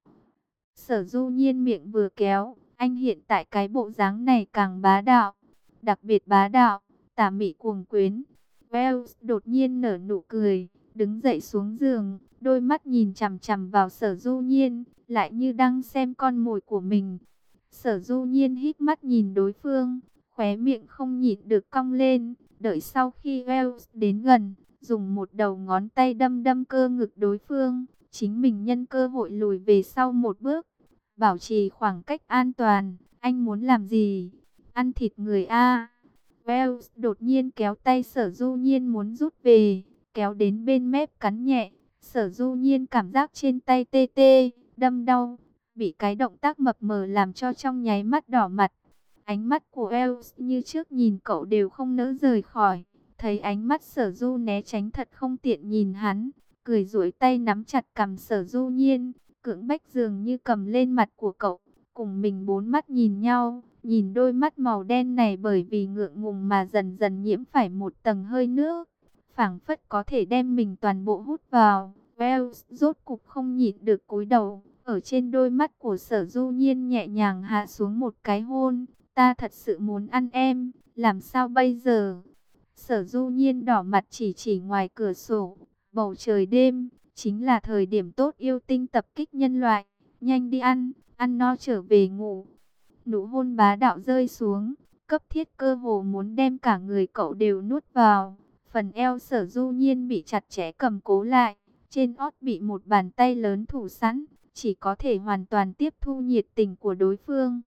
Sở Du Nhiên miệng vừa kéo, anh hiện tại cái bộ dáng này càng bá đạo, đặc biệt bá đạo, tà mị cuồng quyến. Wells đột nhiên nở nụ cười, đứng dậy xuống giường, đôi mắt nhìn chằm chằm vào Sở Du Nhiên, lại như đang xem con mồi của mình. Sở Du Nhiên híp mắt nhìn đối phương, khóe miệng không nhịn được cong lên, đợi sau khi Wells đến gần, dùng một đầu ngón tay đâm đâm cơ ngực đối phương, chính mình nhân cơ hội lùi về sau một bước, bảo trì khoảng cách an toàn. Anh muốn làm gì? Ăn thịt người a? Wells đột nhiên kéo tay Sở Du Nhiên muốn rút về, kéo đến bên mép cắn nhẹ. Sở Du Nhiên cảm giác trên tay tê tê, đâm đau, bị cái động tác mập mờ làm cho trong nháy mắt đỏ mặt. Ánh mắt của Els như trước nhìn cậu đều không nỡ rời khỏi. Thấy ánh mắt Sở Du né tránh thật không tiện nhìn hắn, cười duỗi tay nắm chặt cằm Sở Du Nhiên, cưỡng bách dường như cầm lên mặt của cậu. Cùng mình bốn mắt nhìn nhau, nhìn đôi mắt màu đen này bởi vì ngượng ngùng mà dần dần nhiễm phải một tầng hơi nước, phảng phất có thể đem mình toàn bộ hút vào. Els rốt cục không nhịn được cúi đầu, ở trên đôi mắt của Sở Du Nhiên nhẹ nhàng hạ xuống một cái hôn. Ta thật sự muốn ăn em, làm sao bây giờ? Sở Du Nhiên đỏ mặt chỉ chỉ ngoài cửa sổ, bầu trời đêm, chính là thời điểm tốt yêu tinh tập kích nhân loại. Nhanh đi ăn, ăn no trở về ngủ. Nụ hôn bá đạo rơi xuống, cấp thiết cơ hồ muốn đem cả người cậu đều nuốt vào. Phần eo Sở Du Nhiên bị chặt chẽ cầm cố lại, trên ót bị một bàn tay lớn thủ sẵn, chỉ có thể hoàn toàn tiếp thu nhiệt tình của đối phương.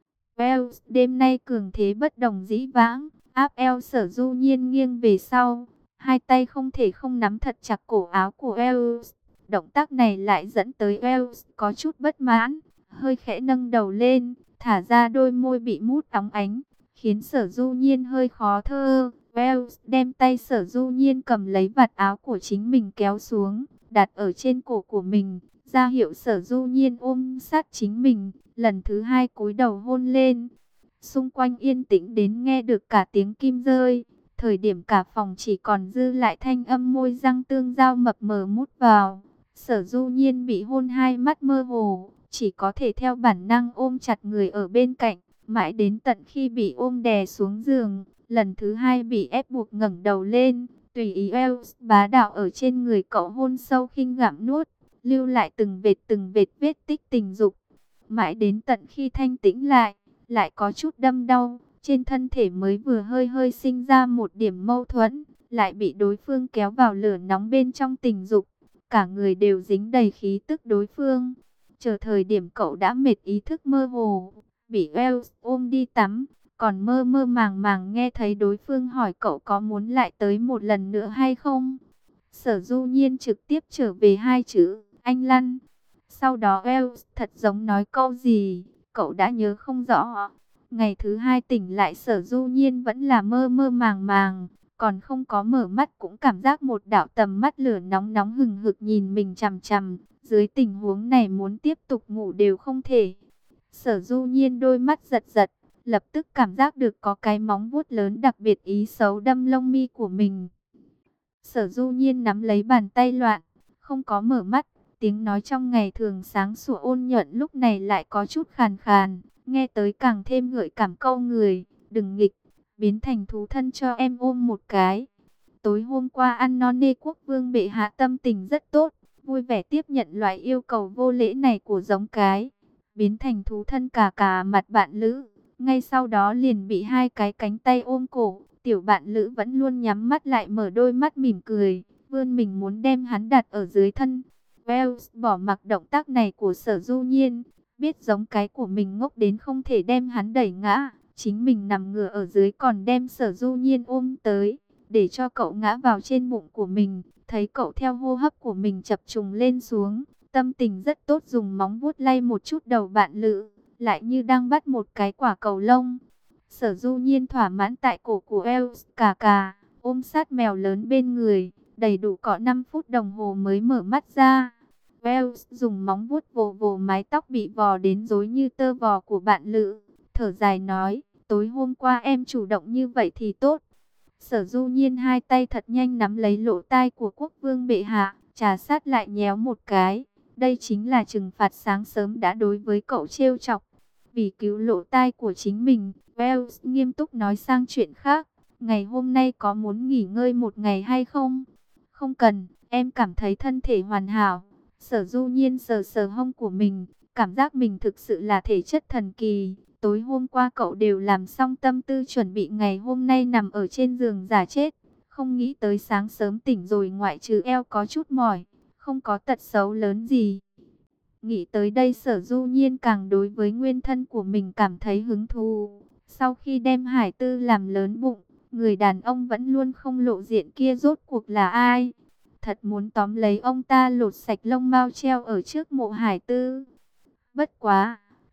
Wells đêm nay cường thế bất đồng dĩ vãng, áp eo Sở Du Nhiên nghiêng về sau, hai tay không thể không nắm thật chặt cổ áo của Wells. Động tác này lại dẫn tới Wells có chút bất mãn, hơi khẽ nâng đầu lên, thả ra đôi môi bị mút óng ánh, khiến Sở Du Nhiên hơi khó thở. Wells đem tay Sở Du Nhiên cầm lấy vạt áo của chính mình kéo xuống, đặt ở trên cổ của mình, ra hiệu Sở Du Nhiên ôm sát chính mình, lần thứ hai cúi đầu hôn lên. Xung quanh yên tĩnh đến nghe được cả tiếng kim rơi, thời điểm cả phòng chỉ còn dư lại thanh âm môi răng tương giao mập mờ mút vào. Sở Du Nhiên bị hôn hai mắt mơ hồ, chỉ có thể theo bản năng ôm chặt người ở bên cạnh, mãi đến tận khi bị ôm đè xuống giường, lần thứ hai bị ép buộc ngẩng đầu lên, tùy ý Els bá đạo ở trên người cậu hôn sâu khinh gặm nuốt, lưu lại từng vết vết tích tình dục. Mãi đến tận khi thanh tĩnh lại có chút đâm đau, trên thân thể mới vừa hơi hơi sinh ra một điểm mâu thuẫn, lại bị đối phương kéo vào lửa nóng bên trong tình dục, cả người đều dính đầy khí tức đối phương. Chờ thời điểm cậu đã mệt ý thức mơ hồ, bị Els ôm đi tắm, còn mơ mơ màng màng nghe thấy đối phương hỏi cậu có muốn lại tới một lần nữa hay không. Sở Du Nhiên trực tiếp trở về hai chữ, anh lăn. Sau đó Els thật giống nói câu gì, cậu đã nhớ không rõ. Ngày thứ hai tỉnh lại Sở Du Nhiên vẫn là mơ mơ màng màng, còn không có mở mắt cũng cảm giác một đạo tầm mắt lửa nóng nóng hừng hực nhìn mình chằm chằm. Dưới tình huống này muốn tiếp tục ngủ đều không thể. Sở Du Nhiên đôi mắt giật giật, lập tức cảm giác được có cái móng vuốt lớn đặc biệt ý xấu đâm lông mi của mình. Sở Du Nhiên nắm lấy bàn tay loạn, không có mở mắt. Tiếng nói trong ngày thường sáng sủa ôn nhuận lúc này lại có chút khàn khàn, nghe tới càng thêm gợi cảm câu người. Đừng nghịch, biến thành thú thân cho em ôm một cái. Tối hôm qua ăn no nê quốc vương bệ hạ tâm tình rất tốt, vui vẻ tiếp nhận loại yêu cầu vô lễ này của giống cái. Biến thành thú thân cả mặt bạn lữ, ngay sau đó liền bị hai cái cánh tay ôm cổ. Tiểu bạn lữ vẫn luôn nhắm mắt lại mở đôi mắt mỉm cười, vươn mình muốn đem hắn đặt ở dưới thân. Wells bỏ mặc động tác này của Sở Du Nhiên, biết giống cái của mình ngốc đến không thể đem hắn đẩy ngã, chính mình nằm ngửa ở dưới còn đem Sở Du Nhiên ôm tới, để cho cậu ngã vào trên bụng của mình, thấy cậu theo hô hấp của mình chập trùng lên xuống, tâm tình rất tốt dùng móng vuốt lay một chút đầu bạn lữ, lại như đang bắt một cái quả cầu lông. Sở Du Nhiên thỏa mãn tại cổ của Els cà, ôm sát mèo lớn bên người, đầy đủ cọ 5 phút đồng hồ mới mở mắt ra. Wells dùng móng vuốt vồ vồ mái tóc bị vò đến rối như tơ vò của bạn lữ, thở dài nói, tối hôm qua em chủ động như vậy thì tốt. Sở Du Nhiên hai tay thật nhanh nắm lấy lỗ tai của quốc vương bệ hạ, trà sát lại nhéo một cái. Đây chính là trừng phạt sáng sớm đã đối với cậu trêu chọc. Vì cứu lỗ tai của chính mình, Wells nghiêm túc nói sang chuyện khác. Ngày hôm nay có muốn nghỉ ngơi một ngày hay không? Không cần, em cảm thấy thân thể hoàn hảo. Sở Du Nhiên sờ sờ hông của mình, cảm giác mình thực sự là thể chất thần kỳ. Tối hôm qua cậu đều làm xong tâm tư chuẩn bị ngày hôm nay nằm ở trên giường giả chết. Không nghĩ tới sáng sớm tỉnh rồi ngoại trừ eo có chút mỏi, không có tật xấu lớn gì. Nghĩ tới đây Sở Du Nhiên càng đối với nguyên thân của mình cảm thấy hứng thú. Sau khi đem hải tư làm lớn bụng, người đàn ông vẫn luôn không lộ diện kia rốt cuộc là ai? Thật muốn tóm lấy ông ta lột sạch lông mao treo ở trước mộ hải tư. Bất quá,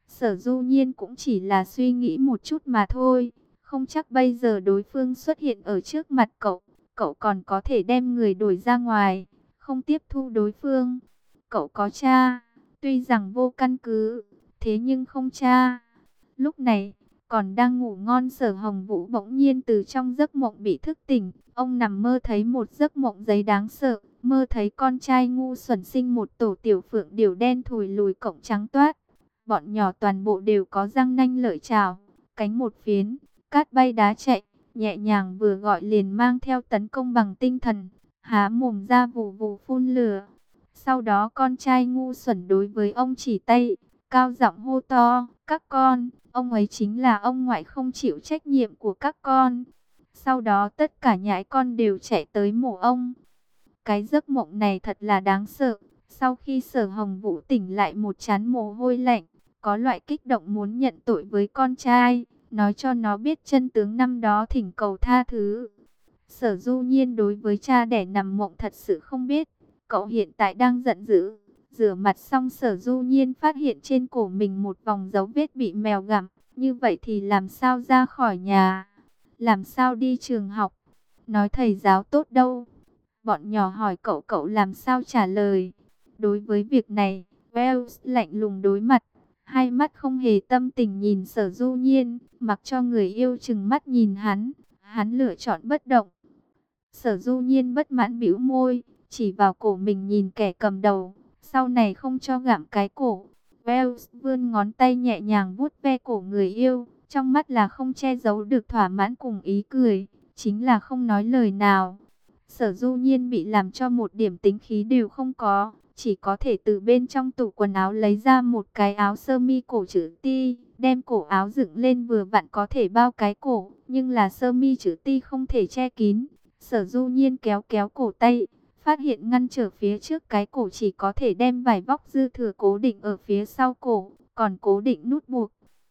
Sở Du Nhiên cũng chỉ là suy nghĩ một chút mà thôi, không chắc bây giờ đối phương xuất hiện ở trước mặt cậu, cậu còn có thể đem người đuổi ra ngoài, không tiếp thu đối phương. Cậu có cha, tuy rằng vô căn cứ, thế nhưng không cha. Lúc này, còn đang ngủ ngon Sở Hồng Vũ bỗng nhiên từ trong giấc mộng bị thức tỉnh. Ông nằm mơ thấy một giấc mộng giấy đáng sợ, mơ thấy con trai ngu xuẩn sinh một tổ tiểu phượng điểu đen thùi lùi cổng trắng toát. Bọn nhỏ toàn bộ đều có răng nanh lợi chảo, cánh một phiến, cát bay đá chạy, nhẹ nhàng vừa gọi liền mang theo tấn công bằng tinh thần, há mồm ra vù vù phun lửa. Sau đó con trai ngu xuẩn đối với ông chỉ tay, cao giọng hô to, các con, ông ấy chính là ông ngoại không chịu trách nhiệm của các con. Sau đó tất cả nhãi con đều chạy tới mổ ông. Cái giấc mộng này thật là đáng sợ. Sau khi Sở Hồng Vũ tỉnh lại một trán mồ hôi lạnh, có loại kích động muốn nhận tội với con trai, nói cho nó biết chân tướng năm đó thỉnh cầu tha thứ. Sở Du Nhiên đối với cha đẻ nằm mộng thật sự không biết. Cậu hiện tại đang giận dữ. Rửa mặt xong Sở Du Nhiên phát hiện trên cổ mình một vòng dấu vết bị mèo gặm. Như vậy thì làm sao ra khỏi nhà? Làm sao đi trường học? Nói thầy giáo tốt đâu? Bọn nhỏ hỏi cậu, cậu làm sao trả lời? Đối với việc này, Wells lạnh lùng đối mặt. Hai mắt không hề tâm tình nhìn Sở Du Nhiên, mặc cho người yêu chừng mắt nhìn hắn. Hắn lựa chọn bất động. Sở Du Nhiên bất mãn bĩu môi, chỉ vào cổ mình nhìn kẻ cầm đầu, sau này không cho gặm cái cổ. Wells vươn ngón tay nhẹ nhàng vuốt ve cổ người yêu, trong mắt là không che giấu được thỏa mãn cùng ý cười, chính là không nói lời nào. Sở Du Nhiên bị làm cho một điểm tính khí đều không có, chỉ có thể từ bên trong tủ quần áo lấy ra một cái áo sơ mi cổ chữ T, đem cổ áo dựng lên vừa vặn có thể bao cái cổ, nhưng là sơ mi chữ T không thể che kín. Sở Du Nhiên kéo kéo cổ tay, phát hiện ngăn trở phía trước cái cổ chỉ có thể đem vải vóc dư thừa cố định ở phía sau cổ, còn cố định nút buộc.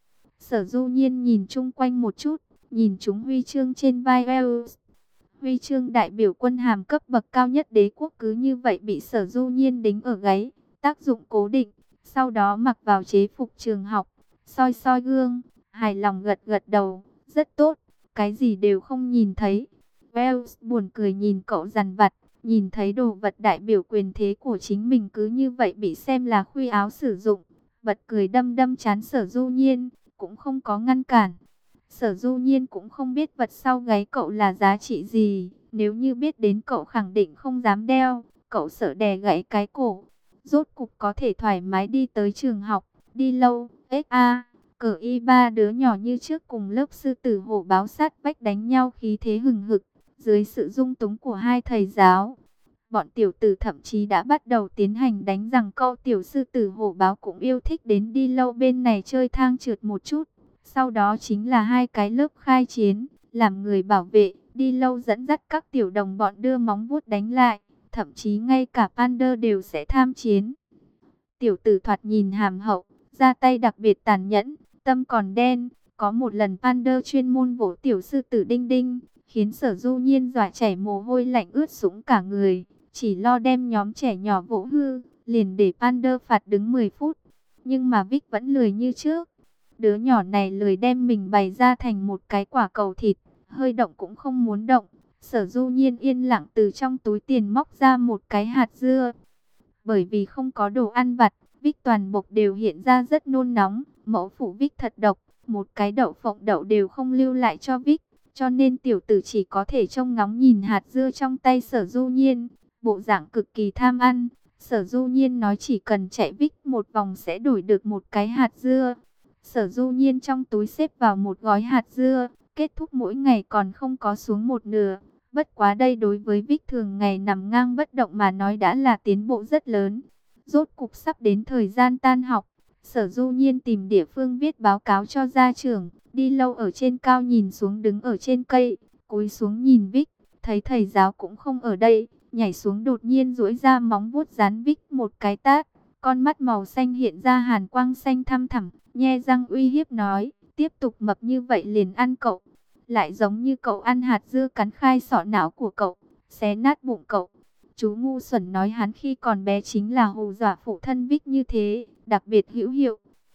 Sở Du Nhiên nhìn chung quanh một chút, nhìn chúng huy chương trên vai Wells. Huy chương đại biểu quân hàm cấp bậc cao nhất đế quốc cứ như vậy bị Sở Du Nhiên đính ở gáy, tác dụng cố định, sau đó mặc vào chế phục trường học, soi soi gương, hài lòng gật gật đầu, rất tốt, cái gì đều không nhìn thấy. Wells buồn cười nhìn cậu dằn vặt, nhìn thấy đồ vật đại biểu quyền thế của chính mình cứ như vậy bị xem là khuy áo sử dụng, bật cười đâm đâm trán Sở Du Nhiên, cũng không có ngăn cản. Sở Du Nhiên cũng không biết vật sau gáy cậu là giá trị gì, nếu như biết đến cậu khẳng định không dám đeo, cậu sợ đè gãy cái cổ. Rốt cục có thể thoải mái đi tới trường học, đi lâu, XA, cờ y ba đứa nhỏ như trước cùng lớp sư tử hổ báo sát vách đánh nhau khí thế hừng hực, dưới sự dung túng của hai thầy giáo. Bọn tiểu tử thậm chí đã bắt đầu tiến hành đánh rằng câu tiểu sư tử hổ báo cũng yêu thích đến đi lâu bên này chơi thang trượt một chút. Sau đó chính là hai cái lớp khai chiến, làm người bảo vệ, đi lâu dẫn dắt các tiểu đồng bọn đưa móng vuốt đánh lại, thậm chí ngay cả Panda đều sẽ tham chiến. Tiểu tử thoạt nhìn hàm hậu, ra tay đặc biệt tàn nhẫn, tâm còn đen. Có một lần Panda chuyên môn vỗ tiểu sư tử Đinh Đinh, khiến Sở Du Nhiên dọa chảy mồ hôi lạnh ướt sũng cả người, chỉ lo đem nhóm trẻ nhỏ vỗ hư, liền để Panda phạt đứng 10 phút. Nhưng mà Vic vẫn lười như trước. Đứa nhỏ này lười đem mình bày ra thành một cái quả cầu thịt, hơi động cũng không muốn động. Sở Du Nhiên yên lặng từ trong túi tiền móc ra một cái hạt dưa. Bởi vì không có đồ ăn vặt, Vic toàn bộ đều hiện ra rất nôn nóng. Mẫu phụ Vic thật độc, một cái đậu phộng đậu đều không lưu lại cho Vic. Cho nên tiểu tử chỉ có thể trông ngóng nhìn hạt dưa trong tay Sở Du Nhiên, bộ dạng cực kỳ tham ăn. Sở Du Nhiên nói chỉ cần chạy Vic một vòng sẽ đổi được một cái hạt dưa. Sở Du Nhiên trong túi xếp vào một gói hạt dưa, kết thúc mỗi ngày còn không có xuống một nửa. Bất quá đây đối với Vic thường ngày nằm ngang bất động mà nói đã là tiến bộ rất lớn. Rốt cục sắp đến thời gian tan học, Sở Du Nhiên tìm địa phương viết báo cáo cho gia trưởng, đi lâu ở trên cao nhìn xuống đứng ở trên cây, cúi xuống nhìn Vic, thấy thầy giáo cũng không ở đây, nhảy xuống đột nhiên duỗi ra móng vuốt dán Vic một cái tát, con mắt màu xanh hiện ra hàn quang xanh thăm thẳm, nhe răng uy hiếp nói, tiếp tục mập như vậy liền ăn cậu. Lại giống như cậu ăn hạt dưa cắn khai sọ não của cậu, xé nát bụng cậu. Chú ngu xuẩn nói hắn khi còn bé chính là hù dọa phụ thân Vic như thế, đặc biệt hữu hiệu. Vic,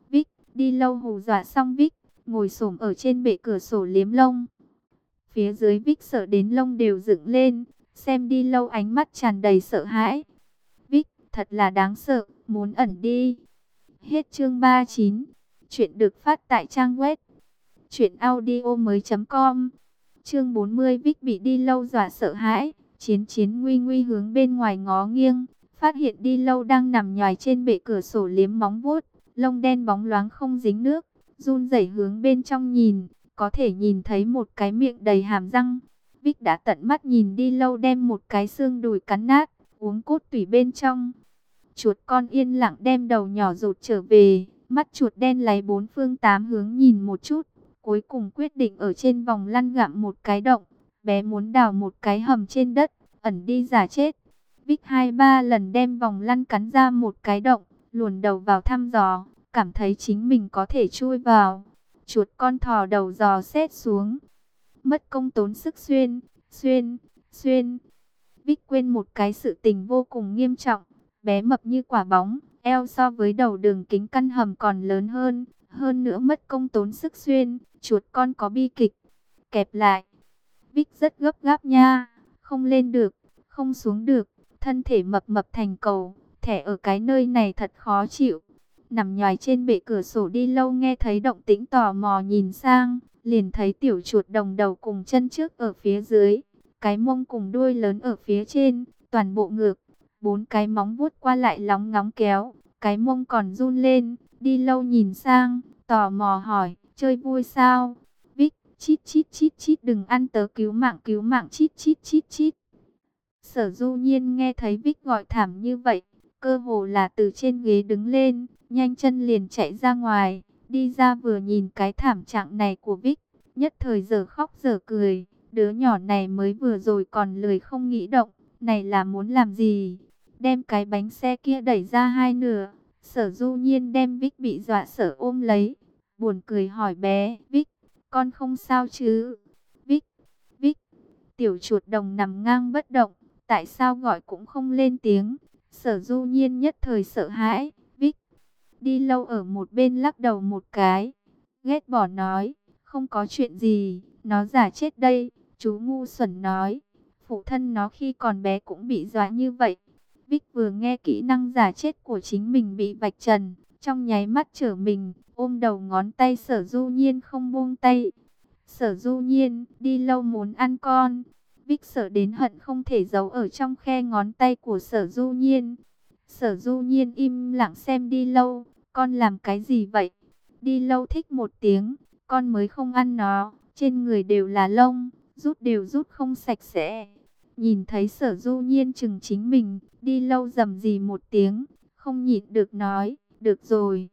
Đi Lâu hù dọa xong Vic, ngồi xổm ở trên bệ cửa sổ liếm lông. Phía dưới Vic sợ đến lông đều dựng lên, xem Đi Lâu ánh mắt tràn đầy sợ hãi. Vic, thật là đáng sợ, muốn ẩn đi. Hết chương 39. Chuyện được phát tại trang web truyệnaudiomoi.com. Chương 40, Vic bị Đi Lâu dọa sợ hãi. Chiến Chiến nguy nguy hướng bên ngoài ngó nghiêng, phát hiện Đi Lâu đang nằm nhoài trên bệ cửa sổ liếm móng vuốt, lông đen bóng loáng không dính nước, run rẩy hướng bên trong nhìn, có thể nhìn thấy một cái miệng đầy hàm răng. Vic đã tận mắt nhìn Đi Lâu đem một cái xương đùi cắn nát, uống cốt tủy bên trong. Chuột con yên lặng đem đầu nhỏ rụt trở về, mắt chuột đen lấy bốn phương tám hướng nhìn một chút, cuối cùng quyết định ở trên vòng lăn gặm một cái động. Bé muốn đào một cái hầm trên đất, ẩn đi giả chết. Vic 2-3 lần đem vòng lăn cắn ra một cái động, luồn đầu vào thăm dò, cảm thấy chính mình có thể chui vào. Chuột con thò đầu dò xét xuống, mất công tốn sức xuyên. Vic quên một cái sự tình vô cùng nghiêm trọng. Bé mập như quả bóng, eo so với đầu đường kính căn hầm còn lớn hơn. Hơn nữa mất công tốn sức xuyên, chuột con có bi kịch. Kẹp lại. Vic rất gấp gáp nha. Không lên được, không xuống được. Thân thể mập mập thành cầu. Thẻ ở cái nơi này thật khó chịu. Nằm nhoài trên bệ cửa sổ Đi Lâu nghe thấy động tĩnh tò mò nhìn sang. Liền thấy tiểu chuột đồng đầu cùng chân trước ở phía dưới. Cái mông cùng đuôi lớn ở phía trên. Toàn bộ ngược. 4 cái móng vuốt qua lại lóng ngóng kéo, cái mông còn run lên. Đi Lâu nhìn sang, tò mò hỏi, chơi vui sao? Vic, chít chít chít chít, đừng ăn tớ, cứu mạng, chít chít chít chít. Sở Du Nhiên nghe thấy Vic gọi thảm như vậy, cơ hồ là từ trên ghế đứng lên, nhanh chân liền chạy ra ngoài, đi ra vừa nhìn cái thảm trạng này của Vic, nhất thời giờ khóc giờ cười. Đứa nhỏ này mới vừa rồi còn lười không nghĩ động, này là muốn làm gì? Đem cái bánh xe kia đẩy ra hai nửa. Sở Du Nhiên đem Vic bị dọa sợ ôm lấy, buồn cười hỏi bé, Vic, con không sao chứ? Vic, tiểu chuột đồng nằm ngang bất động, tại sao gọi cũng không lên tiếng. Sở Du Nhiên nhất thời sợ hãi. Vic, Đi Lâu ở một bên lắc đầu một cái, ghét bỏ nói, không có chuyện gì, nó giả chết đây. Chú ngu xuẩn nói, phụ thân nó khi còn bé cũng bị dọa như vậy. Vic vừa nghe kỹ năng giả chết của chính mình bị vạch trần, trong nháy mắt trở mình, ôm đầu ngón tay Sở Du Nhiên không buông tay. Sở Du Nhiên, Đi Lâu muốn ăn con. Vic sợ đến hận không thể giấu ở trong khe ngón tay của Sở Du Nhiên. Sở Du Nhiên im lặng xem Đi Lâu, con làm cái gì vậy? Đi Lâu thích một tiếng, con mới không ăn nó, trên người đều là lông, đều rút không sạch sẽ. Nhìn thấy Sở Du Nhiên chừng chính mình, Đi Lâu rầm rì một tiếng, không nhịn được nói, được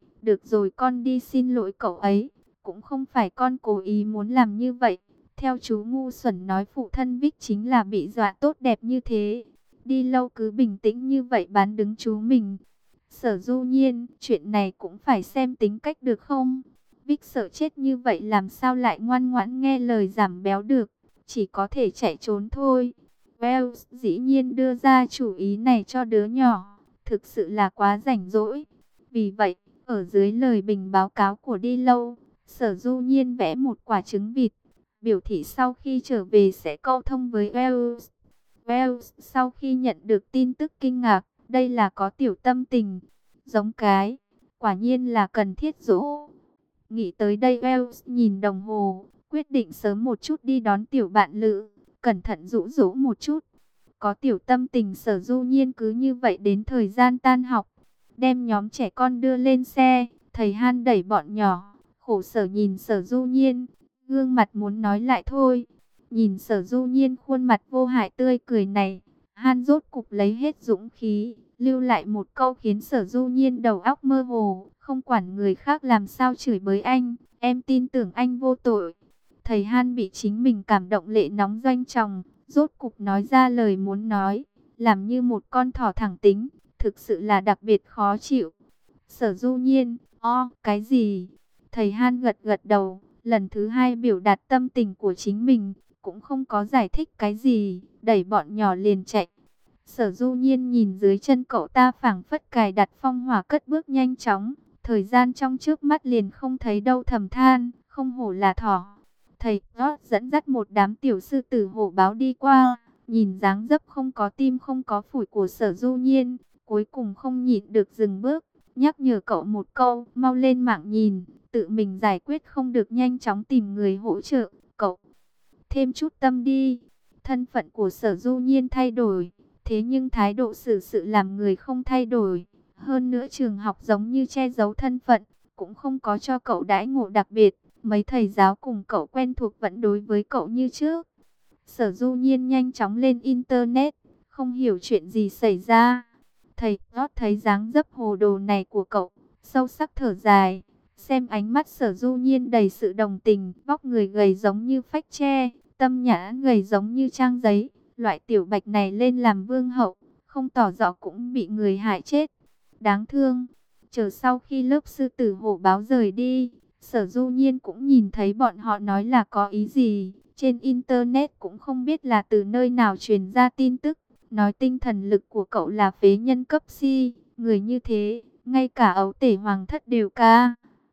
rồi con đi xin lỗi cậu ấy, cũng không phải con cố ý muốn làm như vậy. Theo chú ngu xuẩn nói phụ thân Vic chính là bị dọa tốt đẹp như thế. Đi Lâu cứ bình tĩnh như vậy bán đứng chú mình. Sở Du Nhiên, chuyện này cũng phải xem tính cách được không? Vic sợ chết như vậy làm sao lại ngoan ngoãn nghe lời giảm béo được, chỉ có thể chạy trốn thôi. Wells dĩ nhiên đưa ra chủ ý này cho đứa nhỏ, thực sự là quá rảnh rỗi. Vì vậy, ở dưới lời bình báo cáo của Đi Lâu, Sở Du Nhiên vẽ một quả trứng vịt, biểu thị sau khi trở về sẽ câu thông với Wells. Wells sau khi nhận được tin tức kinh ngạc, đây là có tiểu tâm tình, giống cái, quả nhiên là cần thiết dỗ. Nghĩ tới đây Wells nhìn đồng hồ, quyết định sớm một chút đi đón tiểu bạn lữ, cẩn thận dỗ dỗ một chút. Có tiểu tâm tình Sở Du Nhiên cứ như vậy đến thời gian tan học, đem nhóm trẻ con đưa lên xe, thầy Han đẩy bọn nhỏ, khổ sở nhìn Sở Du Nhiên, gương mặt muốn nói lại thôi. Nhìn Sở Du Nhiên khuôn mặt vô hại tươi cười này, Han rốt cục lấy hết dũng khí, lưu lại một câu khiến Sở Du Nhiên đầu óc mơ hồ, không quản người khác làm sao chửi bới anh, em tin tưởng anh vô tội. Thầy Han bị chính mình cảm động lệ nóng doanh tròng, rốt cục nói ra lời muốn nói, làm như một con thỏ thẳng tính, thực sự là đặc biệt khó chịu. Sở Du Nhiên, cái gì? Thầy Han gật gật đầu, lần thứ hai biểu đạt tâm tình của chính mình, cũng không có giải thích cái gì, đẩy bọn nhỏ liền chạy. Sở Du Nhiên nhìn dưới chân cậu ta phảng phất cài đặt phong hỏa cất bước nhanh chóng, Thời gian trong trước mắt liền không thấy đâu, thầm than, không hổ là thỏ. Thầy Rót dẫn dắt một đám tiểu sư tử hổ báo đi qua, nhìn dáng dấp không có tim không có phổi của Sở Du Nhiên, cuối cùng không nhịn được dừng bước, nhắc nhở cậu một câu, mau lên mạng nhìn, tự mình giải quyết không được nhanh chóng tìm người hỗ trợ, cậu thêm chút tâm đi. Thân phận của Sở Du Nhiên thay đổi, thế nhưng thái độ xử sự làm người không thay đổi. Hơn nữa trường học giống như che giấu thân phận, cũng không có cho cậu đãi ngộ đặc biệt. Mấy thầy giáo cùng cậu quen thuộc vẫn đối với cậu như trước. Sở Du Nhiên nhanh chóng lên internet, không hiểu chuyện gì xảy ra. Thầy Rót thấy dáng dấp hồ đồ này của cậu, sâu sắc thở dài. Xem ánh mắt Sở Du Nhiên đầy sự đồng tình, vóc người gầy giống như phách tre, tâm nhã gầy giống như trang giấy. Loại tiểu bạch này lên làm vương hậu, không tỏ rõ cũng bị người hại chết. Đáng thương. Chờ sau khi lớp sư tử hổ báo rời đi, Sở Du Nhiên cũng nhìn thấy bọn họ nói là có ý gì. Trên internet cũng không biết là từ nơi nào truyền ra tin tức, nói tinh thần lực của cậu là phế nhân cấp C. Người như thế, ngay cả ấu tể hoàng thất đều ca.